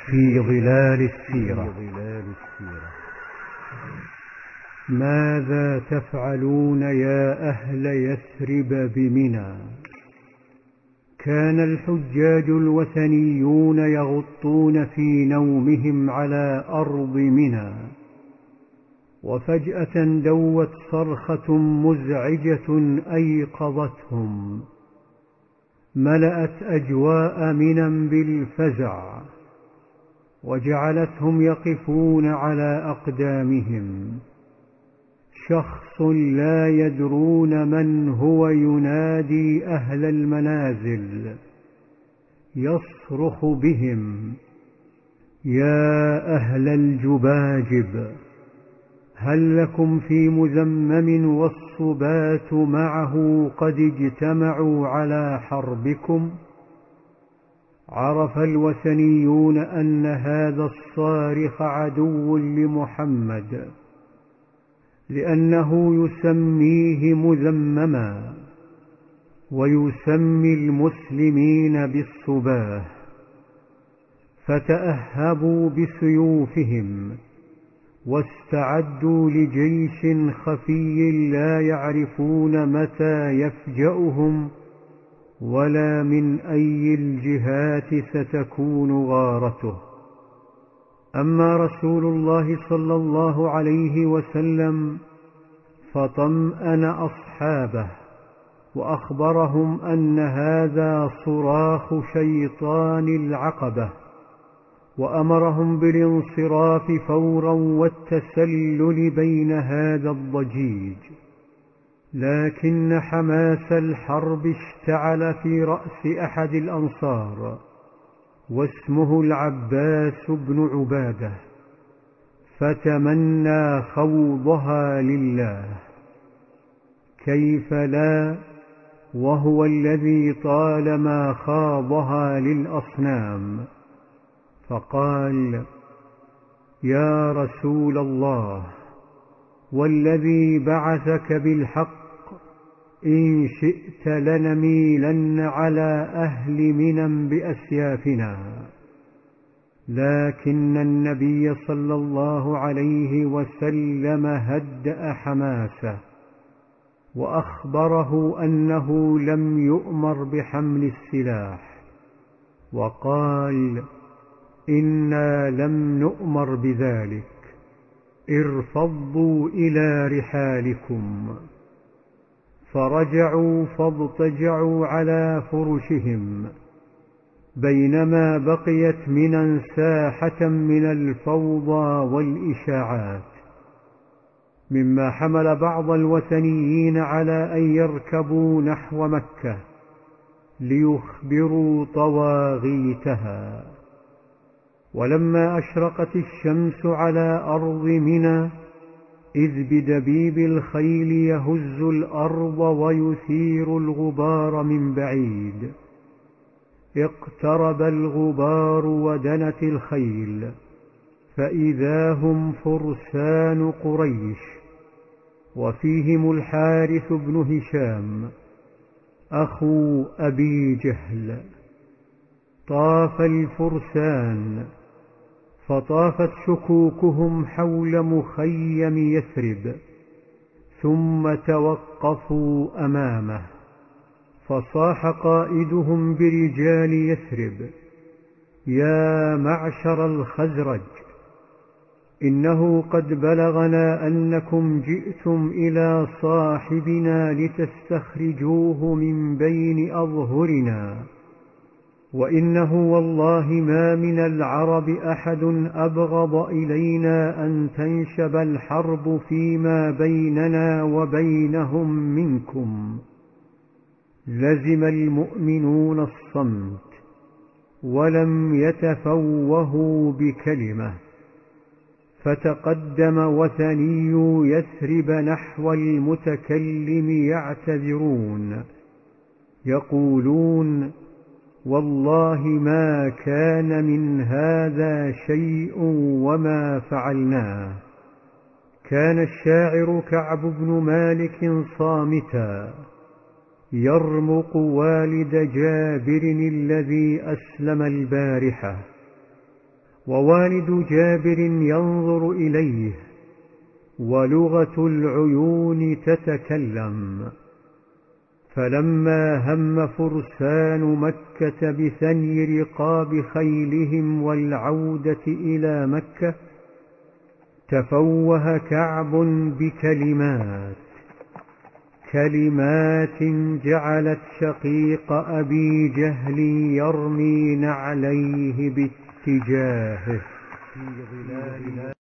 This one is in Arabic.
في ظلال السيرة. ماذا تفعلون يا أهل يثرب بمنى؟ كان الحجاج الوثنيون يغطون في نومهم على أرض منى، وفجأة دوت صرخة مزعجة أيقظتهم، ملأت أجواء منى بالفزع، وجعلتهم يقفون على أقدامهم. شخص لا يدرون من هو ينادي أهل المنازل، يصرخ بهم: يا أهل الجباجب، هل لكم في مذمم والصبات معه قد اجتمعوا على حربكم؟ عرف الوثنيون أن هذا الصارخ عدو لمحمد، لأنه يسميه مذمما، ويسمي المسلمين بالصباه، فتأهبوا بسيوفهم، واستعدوا لجيش خفي لا يعرفون متى يفجأهم ولا من أي الجهات ستكون غارته. أما رسول الله صلى الله عليه وسلم فطمأن أصحابه، وأخبرهم أن هذا صراخ شيطان العقبة، وأمرهم بالانصراف فورا والتسلل بين هذا الضجيج. لكن حماس الحرب اشتعل في رأس أحد الأنصار، واسمه العباس بن عبادة، فتمنى خوضها لله. كيف لا، وهو الذي طالما خاضها للأصنام. فقال: يا رسول الله، والذي بعثك بالحق، إن شئت لنميلن على أهل منى بأسيافنا. لكن النبي صلى الله عليه وسلم هدأ حماسه، وأخبره أنه لم يؤمر بحمل السلاح، وقال: إنا لم نؤمر بذلك، ارفضوا إلى رحالكم. فرجعوا فاضطجعوا على فرشهم، بينما بقيت منى ساحة من الفوضى والإشاعات، مما حمل بعض الوثنيين على أن يركبوا نحو مكة ليخبروا طواغيتها. ولما أشرقت الشمس على أرض منى، إذ بدبيب الخيل يهز الأرض ويثير الغبار من بعيد. اقترب الغبار ودنت الخيل، فإذا هم فرسان قريش، وفيهم الحارث بن هشام أخو أبي جهل. طاف الفرسان، فطافت شكوكهم حول مخيم يثرب، ثم توقفوا أمامه، فصاح قائدهم برجال يثرب: يا معشر الخزرج، إنه قد بلغنا أنكم جئتم إلى صاحبنا لتستخرجوه من بين أظهرنا، وإنه والله ما من العرب أحد أبغض إلينا أن تنشب الحرب فيما بيننا وبينهم منكم. لزم المؤمنون الصمت، ولم يتفوهوا بكلمة. فتقدم وثني يثرب نحو المتكلم يعتذرون، يقولون: والله ما كان من هذا شيء وما فعلناه. كان الشاعر كعب بن مالك صامتا، يرمق والد جابر الذي أسلم البارحة، ووالد جابر ينظر إليه، ولغة العيون تتكلم. فلما هم فرسان مكة بثني رقاب خيلهم والعودة إلى مكة، تفوه كعب كلمات جعلت شقيق أبي جهل يرمي نعليه باتجاهه.